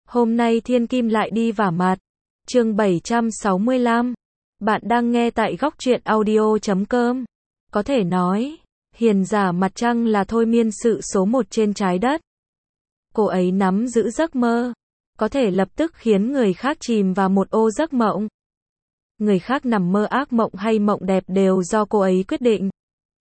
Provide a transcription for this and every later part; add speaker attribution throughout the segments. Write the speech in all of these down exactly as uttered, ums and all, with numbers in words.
Speaker 1: Hôm nay thiên kim lại đi vả mặt. Chương bảy trăm sáu mươi lăm. Bạn đang nghe tại góc truyện audio chấm com. Có thể nói, hiền giả mặt trăng là thôi miên sự số một trên trái đất. Cô ấy nắm giữ giấc mơ, có thể lập tức khiến người khác chìm vào một ô giấc mộng. Người khác nằm mơ ác mộng hay mộng đẹp đều do cô ấy quyết định.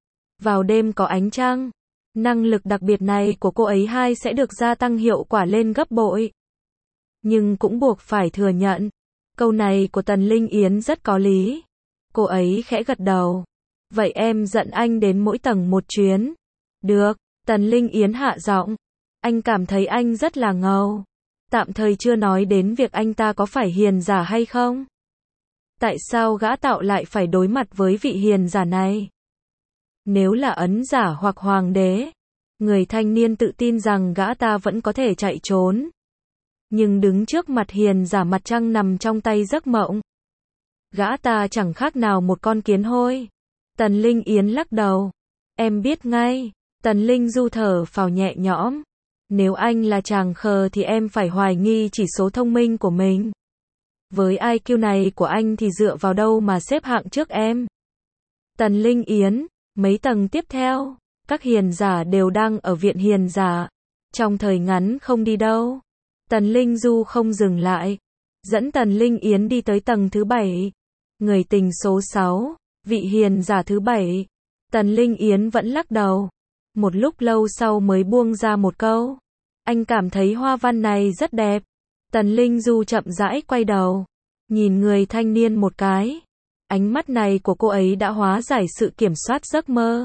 Speaker 1: Vào đêm có ánh trăng, năng lực đặc biệt này của cô ấy hai sẽ được gia tăng hiệu quả lên gấp bội. Nhưng cũng buộc phải thừa nhận, câu này của Tần Linh Yến rất có lý. Cô ấy khẽ gật đầu. Vậy em dẫn anh đến mỗi tầng một chuyến. Được, Tần Linh Yến hạ giọng. Anh cảm thấy anh rất là ngầu. Tạm thời chưa nói đến việc anh ta có phải hiền giả hay không. Tại sao gã tạo lại phải đối mặt với vị hiền giả này? Nếu là ấn giả hoặc hoàng đế, người thanh niên tự tin rằng gã ta vẫn có thể chạy trốn. Nhưng đứng trước mặt hiền giả mặt trăng nằm trong tay giấc mộng, gã ta chẳng khác nào một con kiến hôi. Tần Linh Yến lắc đầu. Em biết ngay. Tần Linh Du thở phào nhẹ nhõm. Nếu anh là chàng khờ thì em phải hoài nghi chỉ số thông minh của mình. Với i kiu này của anh thì dựa vào đâu mà xếp hạng trước em? Tần Linh Yến, mấy tầng tiếp theo, các hiền giả đều đang ở viện hiền giả. Trong thời ngắn không đi đâu. Tần Linh Du không dừng lại, dẫn Tần Linh Yến đi tới tầng thứ bảy. Người tình số sáu, vị hiền giả thứ bảy. Tần Linh Yến vẫn lắc đầu. Một lúc lâu sau mới buông ra một câu. Anh cảm thấy hoa văn này rất đẹp. Tần Linh Du chậm rãi quay đầu, nhìn người thanh niên một cái. Ánh mắt này của cô ấy đã hóa giải sự kiểm soát giấc mơ.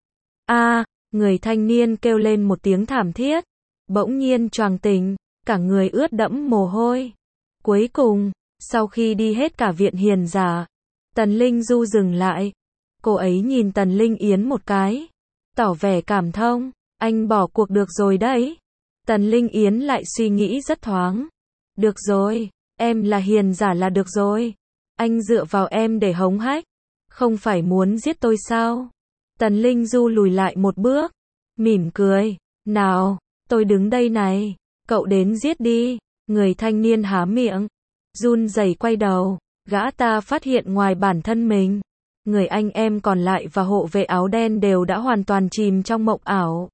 Speaker 1: A, à, người thanh niên kêu lên một tiếng thảm thiết. Bỗng nhiên choàng tỉnh, cả người ướt đẫm mồ hôi. Cuối cùng, sau khi đi hết cả viện hiền giả, Tần Linh Du dừng lại. Cô ấy nhìn Tần Linh Yến một cái, tỏ vẻ cảm thông. Anh bỏ cuộc được rồi đấy. Tần Linh Yến lại suy nghĩ rất thoáng. Được rồi, em là hiền giả là được rồi. Anh dựa vào em để hống hách. Không phải muốn giết tôi sao? Tần Linh Du lùi lại một bước, mỉm cười. Nào, tôi đứng đây này. Cậu đến giết đi. Người thanh niên há miệng, run rẩy quay đầu. Gã ta phát hiện ngoài bản thân mình, người anh em còn lại và hộ vệ áo đen đều đã hoàn toàn chìm trong mộng ảo.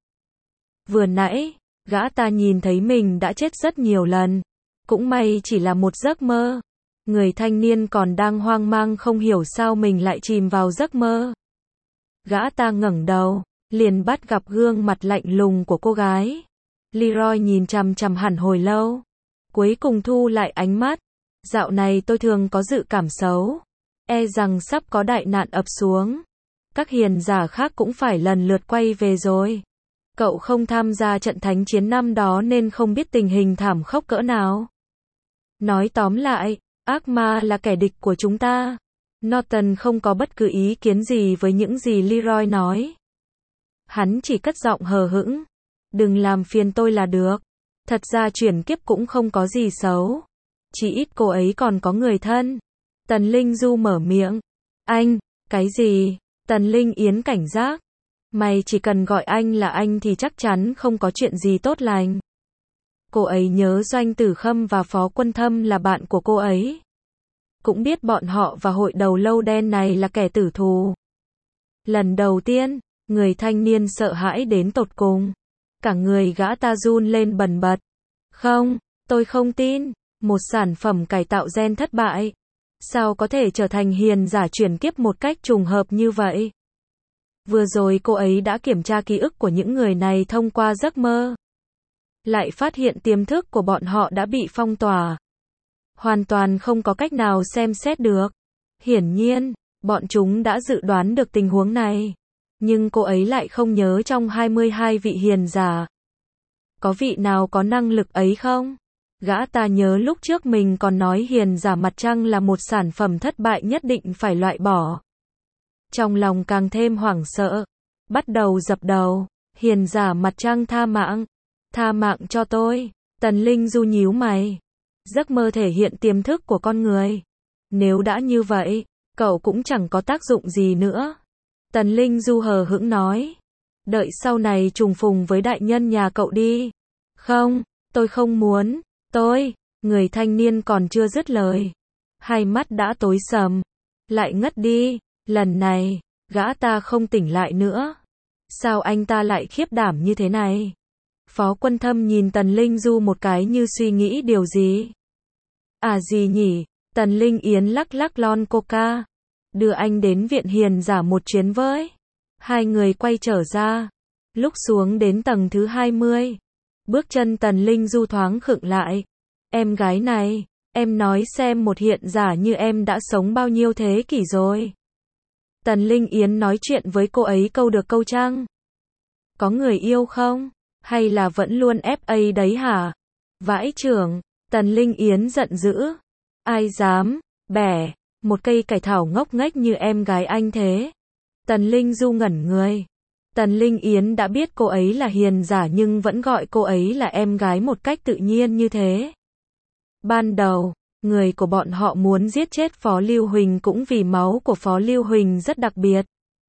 Speaker 1: Vừa nãy, gã ta nhìn thấy mình đã chết rất nhiều lần. Cũng may chỉ là một giấc mơ. Người thanh niên còn đang hoang mang không hiểu sao mình lại chìm vào giấc mơ. Gã ta ngẩng đầu, liền bắt gặp gương mặt lạnh lùng của cô gái. Leroy nhìn chằm chằm hẳn hồi lâu, cuối cùng thu lại ánh mắt. Dạo này tôi thường có dự cảm xấu, e rằng sắp có đại nạn ập xuống. Các hiền giả khác cũng phải lần lượt quay về rồi. Cậu không tham gia trận thánh chiến năm đó nên không biết tình hình thảm khốc cỡ nào. Nói tóm lại, ác ma là kẻ địch của chúng ta. Norton không có bất cứ ý kiến gì với những gì Leroy nói. Hắn chỉ cất giọng hờ hững. Đừng làm phiền tôi là được. Thật ra chuyển kiếp cũng không có gì xấu. Chỉ ít cô ấy còn có người thân. Tần Linh Du mở miệng. Anh, cái gì? Tần Linh Yến cảnh giác. Mày chỉ cần gọi anh là anh thì chắc chắn không có chuyện gì tốt lành. Cô ấy nhớ Doanh Tử Khâm và Phó Quân Thâm là bạn của cô ấy. Cũng biết bọn họ và hội đầu lâu đen này là kẻ tử thù. Lần đầu tiên, người thanh niên sợ hãi đến tột cùng. Cả người gã ta run lên bần bật. Không, tôi không tin. Một sản phẩm cải tạo gen thất bại. Sao có thể trở thành hiền giả chuyển kiếp một cách trùng hợp như vậy? Vừa rồi cô ấy đã kiểm tra ký ức của những người này thông qua giấc mơ. Lại phát hiện tiềm thức của bọn họ đã bị phong tỏa. Hoàn toàn không có cách nào xem xét được. Hiển nhiên, bọn chúng đã dự đoán được tình huống này. Nhưng cô ấy lại không nhớ trong hai mươi hai vị hiền giả. Có vị nào có năng lực ấy không? Gã ta nhớ lúc trước mình còn nói hiền giả mặt trăng là một sản phẩm thất bại nhất định phải loại bỏ. Trong lòng càng thêm hoảng sợ. Bắt đầu dập đầu. Hiền giả mặt trăng tha mạng. Tha mạng cho tôi. Tần Linh Du nhíu mày. Giấc mơ thể hiện tiềm thức của con người. Nếu đã như vậy, cậu cũng chẳng có tác dụng gì nữa. Tần Linh Du hờ hững nói. Đợi sau này trùng phùng với đại nhân nhà cậu đi. Không, tôi không muốn. Tôi, người thanh niên còn chưa dứt lời. Hai mắt đã tối sầm. Lại ngất đi. Lần này, gã ta không tỉnh lại nữa. Sao anh ta lại khiếp đảm như thế này? Phó Quân Thâm nhìn Tần Linh Du một cái như suy nghĩ điều gì. À gì nhỉ? Tần Linh Yến lắc lắc lon coca. Đưa anh đến viện hiền giả một chuyến với. Hai người quay trở ra. Lúc xuống đến tầng thứ hai mươi. Bước chân Tần Linh Du thoáng khựng lại. Em gái này, em nói xem một hiện giả như em đã sống bao nhiêu thế kỷ rồi. Tần Linh Yến nói chuyện với cô ấy câu được câu trăng. Có người yêu không? Hay là vẫn luôn ép a đấy hả? Vãi chưởng, Tần Linh Yến giận dữ. Ai dám, bẻ, một cây cải thảo ngốc nghếch như em gái anh thế. Tần Linh Du ngẩn người. Tần Linh Yến đã biết cô ấy là hiền giả nhưng vẫn gọi cô ấy là em gái một cách tự nhiên như thế. Ban đầu, người của bọn họ muốn giết chết Phó Lưu Huỳnh cũng vì máu của Phó Lưu Huỳnh rất đặc biệt.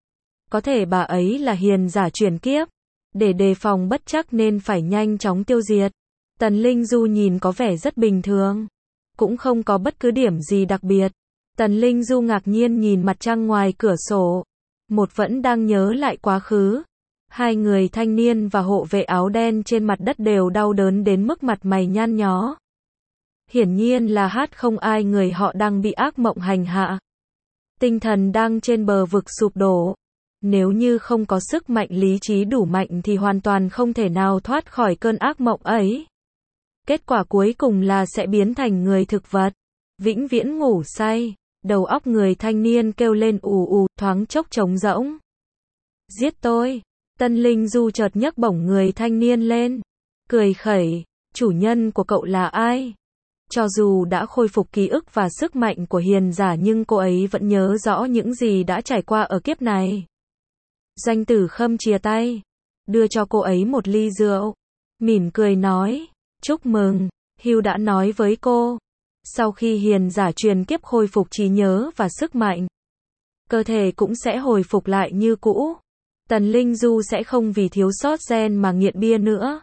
Speaker 1: Có thể bà ấy là hiền giả chuyển kiếp. Để đề phòng bất trắc nên phải nhanh chóng tiêu diệt. Tần Linh Du nhìn có vẻ rất bình thường. Cũng không có bất cứ điểm gì đặc biệt. Tần Linh Du ngạc nhiên nhìn mặt trăng ngoài cửa sổ. Một vẫn đang nhớ lại quá khứ. Hai người thanh niên và hộ vệ áo đen trên mặt đất đều đau đớn đến mức mặt mày nhăn nhó. Hiển nhiên là hát không ai người họ đang bị ác mộng hành hạ. Tinh thần đang trên bờ vực sụp đổ. Nếu như không có sức mạnh lý trí đủ mạnh thì hoàn toàn không thể nào thoát khỏi cơn ác mộng ấy. Kết quả cuối cùng là sẽ biến thành người thực vật. Vĩnh viễn ngủ say. Đầu óc người thanh niên kêu lên ù ù, thoáng chốc trống rỗng. Giết tôi. Tân Linh Du chợt nhấc bổng người thanh niên lên. Cười khẩy. Chủ nhân của cậu là ai? Cho dù đã khôi phục ký ức và sức mạnh của hiền giả nhưng cô ấy vẫn nhớ rõ những gì đã trải qua ở kiếp này. Doanh Tử Khâm chìa tay. Đưa cho cô ấy một ly rượu. Mỉm cười nói. Chúc mừng. Hugh đã nói với cô. Sau khi hiền giả truyền kiếp khôi phục trí nhớ và sức mạnh, cơ thể cũng sẽ hồi phục lại như cũ. Tần Linh Du sẽ không vì thiếu sót gen mà nghiện bia nữa.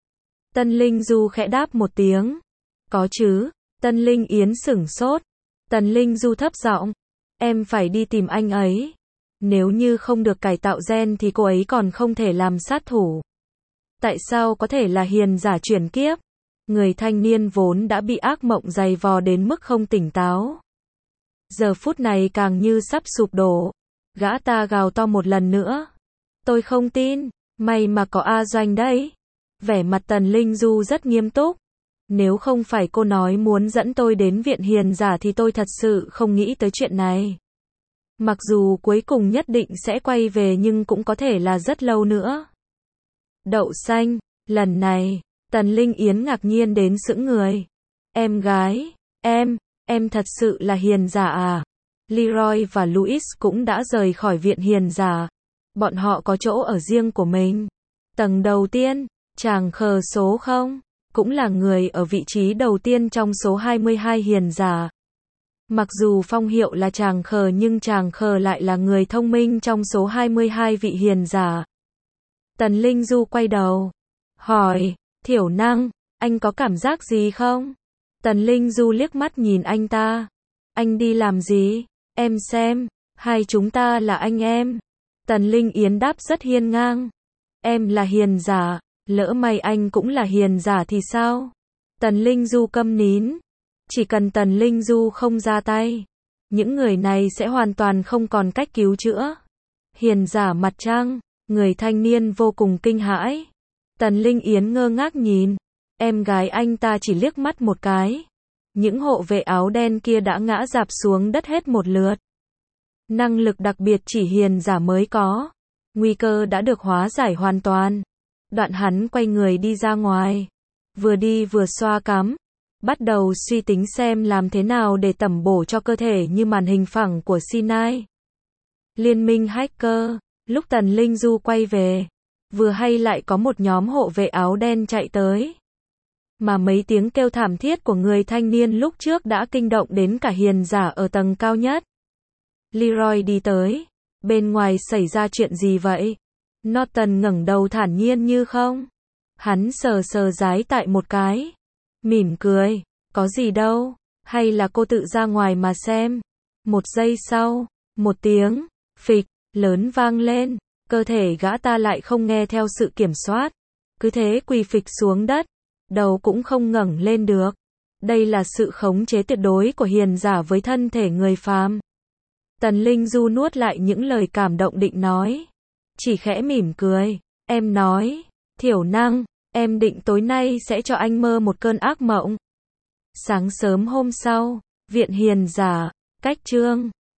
Speaker 1: Tần Linh Du khẽ đáp một tiếng. Có chứ. Tần Linh Yến sửng sốt. Tần Linh Du thấp giọng. Em phải đi tìm anh ấy. Nếu như không được cải tạo gen thì cô ấy còn không thể làm sát thủ. Tại sao có thể là hiền giả chuyển kiếp? Người thanh niên vốn đã bị ác mộng dày vò đến mức không tỉnh táo. Giờ phút này càng như sắp sụp đổ. Gã ta gào to một lần nữa. Tôi không tin, may mà có A Doanh đấy. Vẻ mặt Tần Linh Du rất nghiêm túc. Nếu không phải cô nói muốn dẫn tôi đến viện hiền giả thì tôi thật sự không nghĩ tới chuyện này. Mặc dù cuối cùng nhất định sẽ quay về nhưng cũng có thể là rất lâu nữa. Đậu xanh, lần này, Tần Linh Yến ngạc nhiên đến sững người. Em gái, em, em thật sự là hiền giả à? Leroy và Louis cũng đã rời khỏi viện hiền giả. Bọn họ có chỗ ở riêng của mình. Tầng đầu tiên, chàng khờ số không, cũng là người ở vị trí đầu tiên trong số hai mươi hai hiền giả. Mặc dù phong hiệu là chàng khờ nhưng chàng khờ lại là người thông minh trong số hai mươi hai vị hiền giả. Tần Linh Du quay đầu, hỏi, Thiểu Năng, anh có cảm giác gì không? Tần Linh Du liếc mắt nhìn anh ta. Anh đi làm gì? Em xem, hai chúng ta là anh em. Tần Linh Yến đáp rất hiên ngang. Em là hiền giả, lỡ may anh cũng là hiền giả thì sao? Tần Linh Du câm nín. Chỉ cần Tần Linh Du không ra tay, những người này sẽ hoàn toàn không còn cách cứu chữa. Hiền giả mặt trăng, người thanh niên vô cùng kinh hãi. Tần Linh Yến ngơ ngác nhìn. Em gái anh ta chỉ liếc mắt một cái. Những hộ vệ áo đen kia đã ngã rạp xuống đất hết một lượt. Năng lực đặc biệt chỉ hiền giả mới có. Nguy cơ đã được hóa giải hoàn toàn. Đoạn hắn quay người đi ra ngoài. Vừa đi vừa xoa cắm. Bắt đầu suy tính xem làm thế nào để tẩm bổ cho cơ thể như màn hình phẳng của Sinai. Liên minh hacker. Lúc Tần Linh Du quay về, vừa hay lại có một nhóm hộ vệ áo đen chạy tới. Mà mấy tiếng kêu thảm thiết của người thanh niên lúc trước đã kinh động đến cả hiền giả ở tầng cao nhất. Leroy đi tới. Bên ngoài xảy ra chuyện gì vậy? Norton ngẩng đầu thản nhiên như không. Hắn sờ sờ dái tại một cái. Mỉm cười, có gì đâu, hay là cô tự ra ngoài mà xem. Một giây sau, một tiếng, phịch, lớn vang lên, cơ thể gã ta lại không nghe theo sự kiểm soát. Cứ thế quỳ phịch xuống đất, đầu cũng không ngẩng lên được. Đây là sự khống chế tuyệt đối của hiền giả với thân thể người phàm. Tần Linh Du nuốt lại những lời cảm động định nói. Chỉ khẽ mỉm cười, em nói, Thiểu Năng, em định tối nay sẽ cho anh mơ một cơn ác mộng. Sáng sớm hôm sau, viện hiền giả, cách chương